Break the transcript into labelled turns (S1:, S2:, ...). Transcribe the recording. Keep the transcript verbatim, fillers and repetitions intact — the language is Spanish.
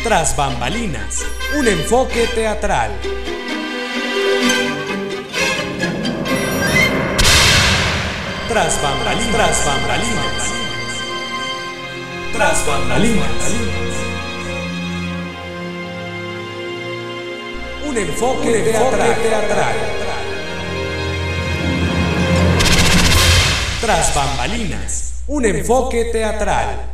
S1: Tras bambalinas, un enfoque teatral. Tras bambalinas, tras bambalinas, tras bambalinas. Un enfoque, un enfoque teatral. teatral. Tras bambalinas, un enfoque teatral.